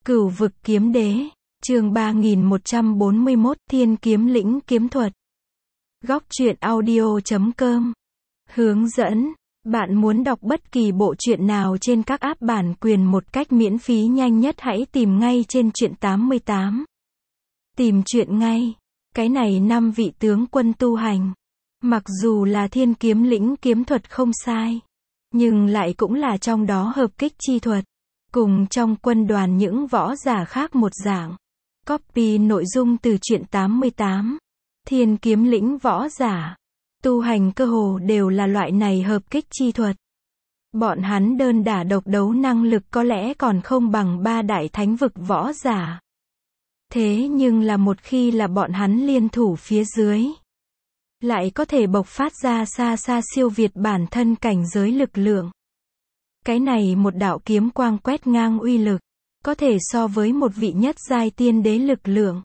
Cửu vực kiếm đế, chương 3141, Thiên kiếm lĩnh kiếm thuật. Góc truyện audio.com. Hướng dẫn, bạn muốn đọc bất kỳ bộ truyện nào trên các app bản quyền một cách miễn phí nhanh nhất hãy tìm ngay trên truyện 88. Tìm truyện ngay. Cái này 5 vị tướng quân tu hành. Mặc dù là thiên kiếm lĩnh kiếm thuật không sai, nhưng lại cũng là trong đó hợp kích chi thuật. Cùng trong quân đoàn những võ giả khác một dạng. Copy nội dung từ truyện 88. Thiên kiếm lĩnh võ giả tu hành cơ hồ đều là loại này hợp kích chi thuật. Bọn hắn đơn đả độc đấu năng lực có lẽ còn không bằng 3 đại thánh vực võ giả. Thế nhưng là một khi là bọn hắn liên thủ phía dưới, lại có thể bộc phát ra xa xa siêu việt bản thân cảnh giới lực lượng. Cái này một đạo kiếm quang quét ngang uy lực, có thể so với một vị nhất giai tiên đế lực lượng.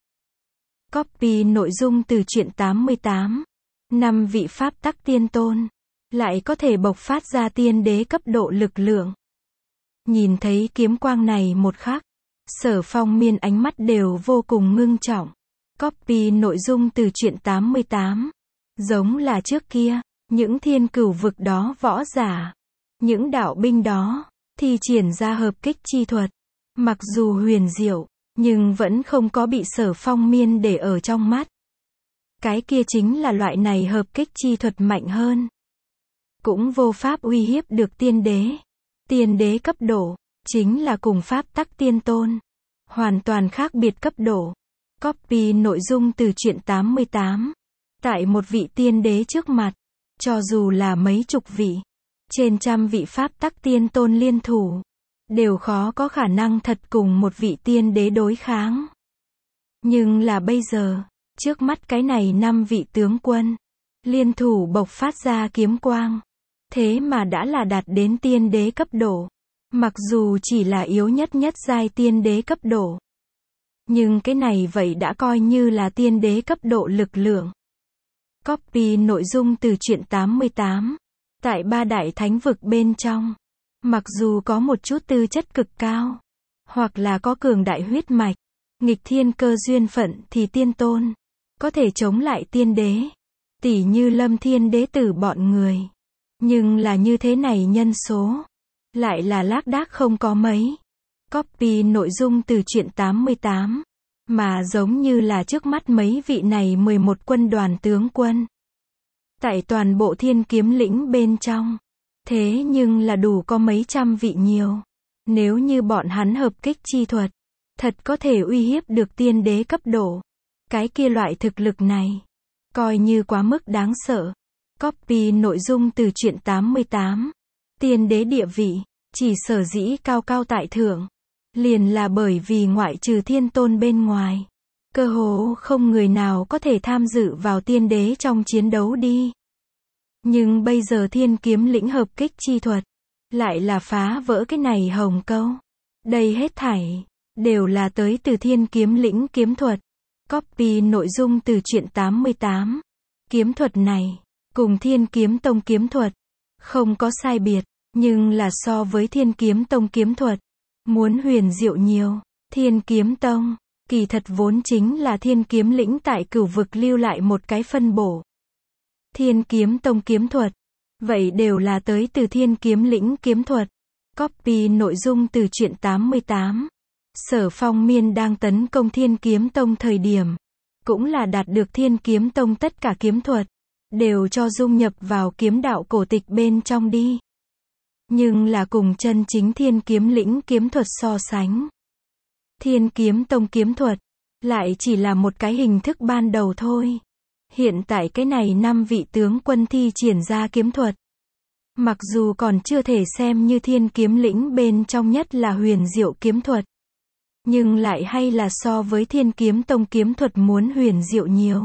Copy nội dung từ truyện 88. 5 vị pháp tắc tiên tôn, lại có thể bộc phát ra tiên đế cấp độ lực lượng. Nhìn thấy kiếm quang này một khắc, Sở Phong Miên ánh mắt đều vô cùng ngưng trọng. Copy nội dung từ truyện 88. Giống là trước kia, những thiên cửu vực đó võ giả, những đạo binh đó, thi triển ra hợp kích chi thuật. Mặc dù huyền diệu, nhưng vẫn không có bị Sở Phong Miên để ở trong mắt. Cái kia chính là loại này hợp kích chi thuật mạnh hơn. Cũng vô pháp uy hiếp được tiên đế. Tiên đế cấp độ, chính là cùng pháp tắc tiên tôn. Hoàn toàn khác biệt cấp độ. Copy nội dung từ truyện 88. Tại một vị tiên đế trước mặt, cho dù là mấy chục vị, trên trăm vị pháp tắc tiên tôn liên thủ, đều khó có khả năng thật cùng một vị tiên đế đối kháng. Nhưng là bây giờ, trước mắt cái này 5 vị tướng quân, liên thủ bộc phát ra kiếm quang, thế mà đã là đạt đến tiên đế cấp độ. Mặc dù chỉ là yếu nhất nhất giai tiên đế cấp độ, nhưng cái này vậy đã coi như là tiên đế cấp độ lực lượng. Copy nội dung từ truyện 88. Tại 3 đại thánh vực bên trong, mặc dù có một chút tư chất cực cao, hoặc là có cường đại huyết mạch, nghịch thiên cơ duyên phận thì tiên tôn, có thể chống lại tiên đế, tỉ như Lâm Thiên đế tử bọn người. Nhưng là như thế này nhân số, lại là lác đác không có mấy. Copy nội dung từ truyện 88. Mà giống như là trước mắt mấy vị này 11 quân đoàn tướng quân. Tại toàn bộ thiên kiếm lĩnh bên trong. Thế nhưng là đủ có mấy trăm vị nhiều. Nếu như bọn hắn hợp kích chi thuật, thật có thể uy hiếp được tiên đế cấp độ. Cái kia loại thực lực này, coi như quá mức đáng sợ. Copy nội dung từ truyện 88. Tiên đế địa vị, chỉ sở dĩ cao cao tại thượng, liền là bởi vì ngoại trừ thiên tôn bên ngoài, cơ hồ không người nào có thể tham dự vào tiên đế trong chiến đấu đi. Nhưng bây giờ thiên kiếm lĩnh hợp kích chi thuật, lại là phá vỡ cái này hồng câu. Đây hết thảy, đều là tới từ thiên kiếm lĩnh kiếm thuật. Copy nội dung từ truyện 88. Kiếm thuật này, cùng thiên kiếm tông kiếm thuật, không có sai biệt, nhưng là so với thiên kiếm tông kiếm thuật, muốn huyền diệu nhiều. Thiên kiếm tông, kỳ thật vốn chính là thiên kiếm lĩnh tại cửu vực lưu lại một cái phân bổ. Thiên kiếm tông kiếm thuật, vậy đều là tới từ thiên kiếm lĩnh kiếm thuật. Copy nội dung từ truyện 88. Sở Phong Miên đang tấn công thiên kiếm tông thời điểm, cũng là đạt được thiên kiếm tông tất cả kiếm thuật, đều cho dung nhập vào kiếm đạo cổ tịch bên trong đi. Nhưng là cùng chân chính thiên kiếm lĩnh kiếm thuật so sánh, thiên kiếm tông kiếm thuật, lại chỉ là một cái hình thức ban đầu thôi. Hiện tại cái này 5 vị tướng quân thi triển ra kiếm thuật, mặc dù còn chưa thể xem như thiên kiếm lĩnh bên trong nhất là huyền diệu kiếm thuật, nhưng lại hay là so với thiên kiếm tông kiếm thuật muốn huyền diệu nhiều.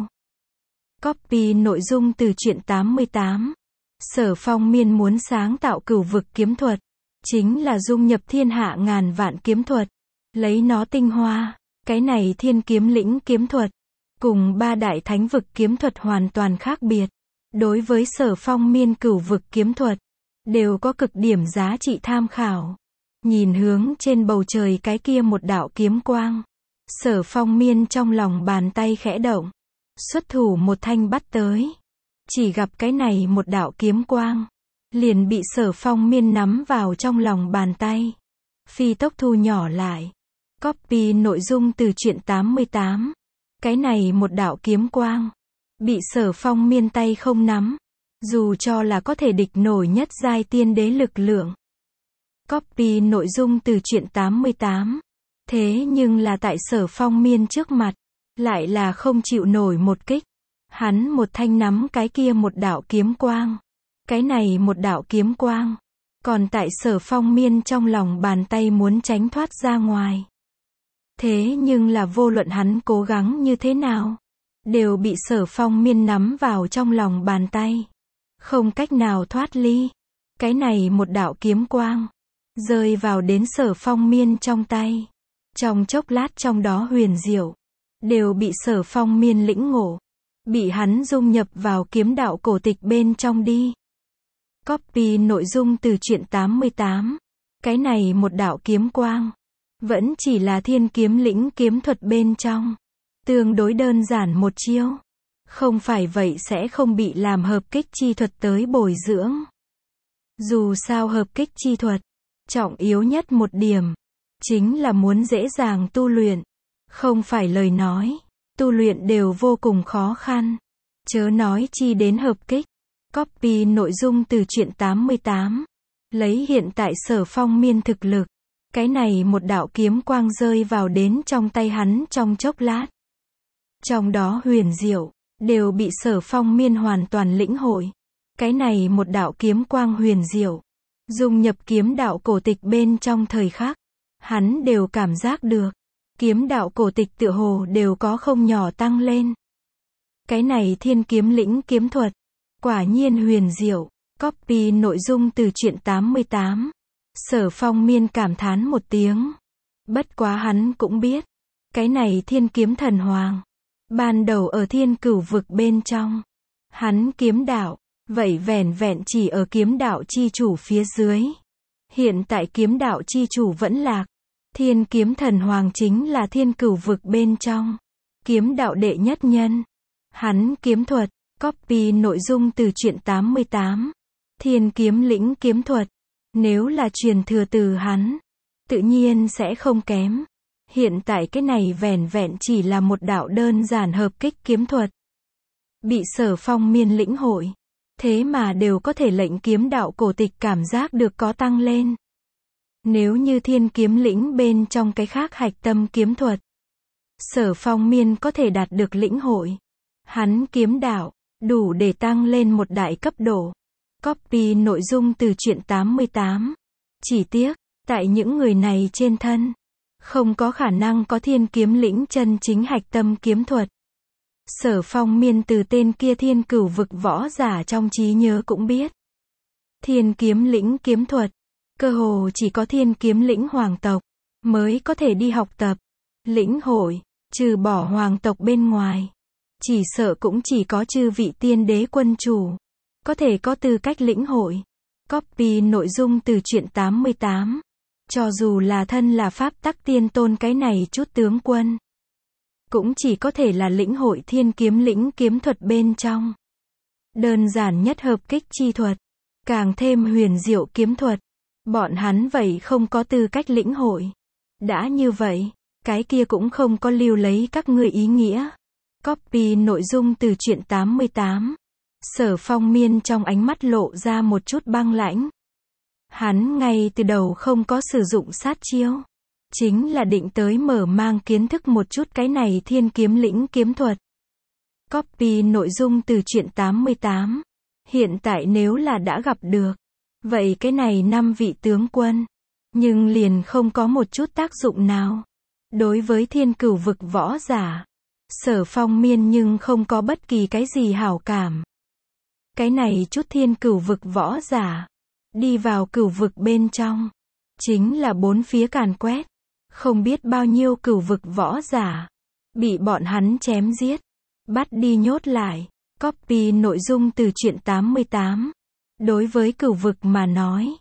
Copy nội dung từ truyện 88. Sở Phong Miên muốn sáng tạo cửu vực kiếm thuật, chính là dung nhập thiên hạ ngàn vạn kiếm thuật, lấy nó tinh hoa. Cái này thiên kiếm lĩnh kiếm thuật, cùng 3 đại thánh vực kiếm thuật hoàn toàn khác biệt. Đối với Sở Phong Miên cửu vực kiếm thuật, đều có cực điểm giá trị tham khảo. Nhìn hướng trên bầu trời cái kia một đạo kiếm quang. Sở Phong Miên trong lòng bàn tay khẽ động. Xuất thủ một thanh bắt tới. Chỉ gặp cái này một đạo kiếm quang. Liền bị Sở Phong Miên nắm vào trong lòng bàn tay. Phi tốc thu nhỏ lại. Copy nội dung từ truyện 88. Cái này một đạo kiếm quang. Bị Sở Phong Miên tay không nắm. Dù cho là có thể địch nổi nhất giai tiên đế lực lượng. Copy nội dung từ truyện 88. Thế nhưng là tại Sở Phong Miên trước mặt. Lại là không chịu nổi một kích. Hắn một thanh nắm cái kia một đạo kiếm quang. Cái này một đạo kiếm quang. Còn tại Sở Phong Miên trong lòng bàn tay muốn tránh thoát ra ngoài. Thế nhưng là vô luận hắn cố gắng như thế nào. Đều bị Sở Phong Miên nắm vào trong lòng bàn tay. Không cách nào thoát ly. Cái này một đạo kiếm quang. Rơi vào đến Sở Phong Miên trong tay. Trong chốc lát trong đó huyền diệu. Đều bị Sở Phong Miên lĩnh ngộ. Bị hắn dung nhập vào kiếm đạo cổ tịch bên trong đi. Copy nội dung từ truyện 88. Cái này một đạo kiếm quang. Vẫn chỉ là thiên kiếm lĩnh kiếm thuật bên trong. Tương đối đơn giản một chiêu. Không phải vậy sẽ không bị làm hợp kích chi thuật tới bồi dưỡng. Dù sao hợp kích chi thuật. Trọng yếu nhất một điểm. Chính là muốn dễ dàng tu luyện. Không phải lời nói. Tu luyện đều vô cùng khó khăn. Chớ nói chi đến hợp kích. Copy nội dung từ truyện 88. Lấy hiện tại Sở Phong Miên thực lực. Cái này một đạo kiếm quang rơi vào đến trong tay hắn trong chốc lát. Trong đó huyền diệu. Đều bị Sở Phong Miên hoàn toàn lĩnh hội. Cái này một đạo kiếm quang huyền diệu. Dung nhập kiếm đạo cổ tịch bên trong thời khắc. Hắn đều cảm giác được. Kiếm đạo cổ tịch tựa hồ đều có không nhỏ tăng lên. Cái này thiên kiếm lĩnh kiếm thuật. Quả nhiên huyền diệu. Copy nội dung từ truyện 88. Sở Phong Miên cảm thán một tiếng. Bất quá hắn cũng biết. Cái này thiên kiếm thần hoàng. Ban đầu ở thiên cửu vực bên trong. Hắn kiếm đạo. Vậy vẻn vẹn chỉ ở kiếm đạo chi chủ phía dưới. Hiện tại kiếm đạo chi chủ vẫn lạc. Thiên kiếm thần hoàng chính là thiên cửu vực bên trong. Kiếm đạo đệ nhất nhân. Hắn kiếm thuật. Copy nội dung từ truyện 88. Thiên kiếm lĩnh kiếm thuật. Nếu là truyền thừa từ hắn. Tự nhiên sẽ không kém. Hiện tại cái này vẻn vẹn chỉ là một đạo đơn giản hợp kích kiếm thuật. Bị Sở Phong Miên lĩnh hội. Thế mà đều có thể lệnh kiếm đạo cổ tịch cảm giác được có tăng lên. Nếu như thiên kiếm lĩnh bên trong cái khác hạch tâm kiếm thuật. Sở Phong Miên có thể đạt được lĩnh hội. Hắn kiếm đạo. Đủ để tăng lên một đại cấp độ. Copy nội dung từ truyện 88. Chỉ tiếc. Tại những người này trên thân. Không có khả năng có thiên kiếm lĩnh chân chính hạch tâm kiếm thuật. Sở Phong Miên từ tên kia thiên cửu vực võ giả trong trí nhớ cũng biết. Thiên kiếm lĩnh kiếm thuật. Cơ hồ chỉ có thiên kiếm lĩnh hoàng tộc. Mới có thể đi học tập. Lĩnh hội. Trừ bỏ hoàng tộc bên ngoài. Chỉ sợ cũng chỉ có chư vị tiên đế quân chủ. Có thể có tư cách lĩnh hội. Copy nội dung từ truyện 88. Cho dù là thân là pháp tắc tiên tôn cái này chút tướng quân. Cũng chỉ có thể là lĩnh hội thiên kiếm lĩnh kiếm thuật bên trong. Đơn giản nhất hợp kích chi thuật. Càng thêm huyền diệu kiếm thuật. Bọn hắn vậy không có tư cách lĩnh hội. Đã như vậy, cái kia cũng không có lưu lấy các ngươi ý nghĩa. Copy nội dung từ truyện 88. Sở Phong Miên trong ánh mắt lộ ra một chút băng lãnh. Hắn ngay từ đầu không có sử dụng sát chiêu. Chính là định tới mở mang kiến thức một chút cái này thiên kiếm lĩnh kiếm thuật. Copy nội dung từ truyện 88. Hiện tại nếu là đã gặp được. Vậy cái này 5 vị tướng quân. Nhưng liền không có một chút tác dụng nào. Đối với thiên cửu vực võ giả. Sở Phong Miên nhưng không có bất kỳ cái gì hảo cảm. Cái này chút thiên cửu vực võ giả. Đi vào cửu vực bên trong. Chính là bốn phía càn quét. Không biết bao nhiêu cửu vực võ giả. Bị bọn hắn chém giết. Bắt đi nhốt lại. Copy nội dung từ truyện 88. Đối với cửu vực mà nói.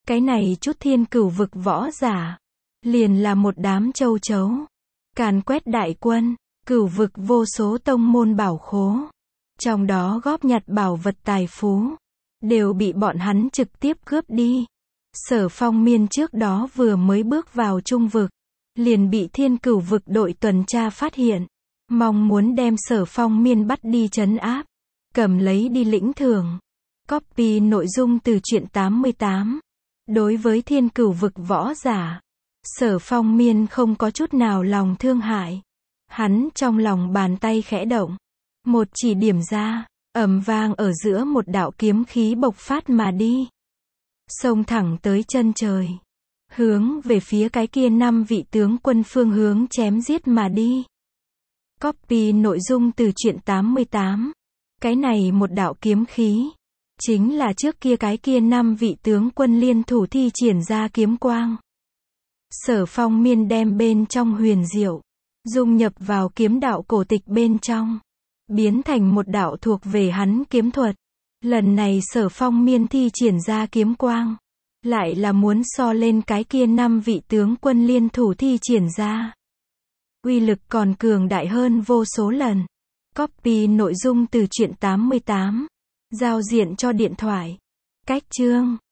Cái này chút thiên cửu vực võ giả. Liền là một đám châu chấu. Càn quét đại quân. Cửu vực vô số tông môn bảo khố. Trong đó góp nhặt bảo vật tài phú. Đều bị bọn hắn trực tiếp cướp đi. Sở Phong Miên trước đó vừa mới bước vào trung vực. Liền bị thiên cửu vực đội tuần tra phát hiện. Mong muốn đem Sở Phong Miên bắt đi trấn áp. Cầm lấy đi lĩnh thưởng. Copy nội dung từ truyện 88. Đối với thiên cửu vực võ giả, Sở Phong Miên không có chút nào lòng thương hại. Hắn trong lòng bàn tay khẽ động. Một chỉ điểm ra, ầm vang ở giữa một đạo kiếm khí bộc phát mà đi. Xông thẳng tới chân trời. Hướng về phía cái kia 5 vị tướng quân phương hướng chém giết mà đi. Copy nội dung từ truyện 88. Cái này một đạo kiếm khí. Chính là trước kia cái kia 5 vị tướng quân liên thủ thi triển ra kiếm quang. Sở Phong Miên đem bên trong huyền diệu. Dung nhập vào kiếm đạo cổ tịch bên trong. Biến thành một đạo thuộc về hắn kiếm thuật. Lần này Sở Phong Miên thi triển ra kiếm quang. Lại là muốn so lên cái kia 5 vị tướng quân liên thủ thi triển ra. Uy lực còn cường đại hơn vô số lần. Copy nội dung từ truyện 88. Giao diện cho điện thoại. Cách chương.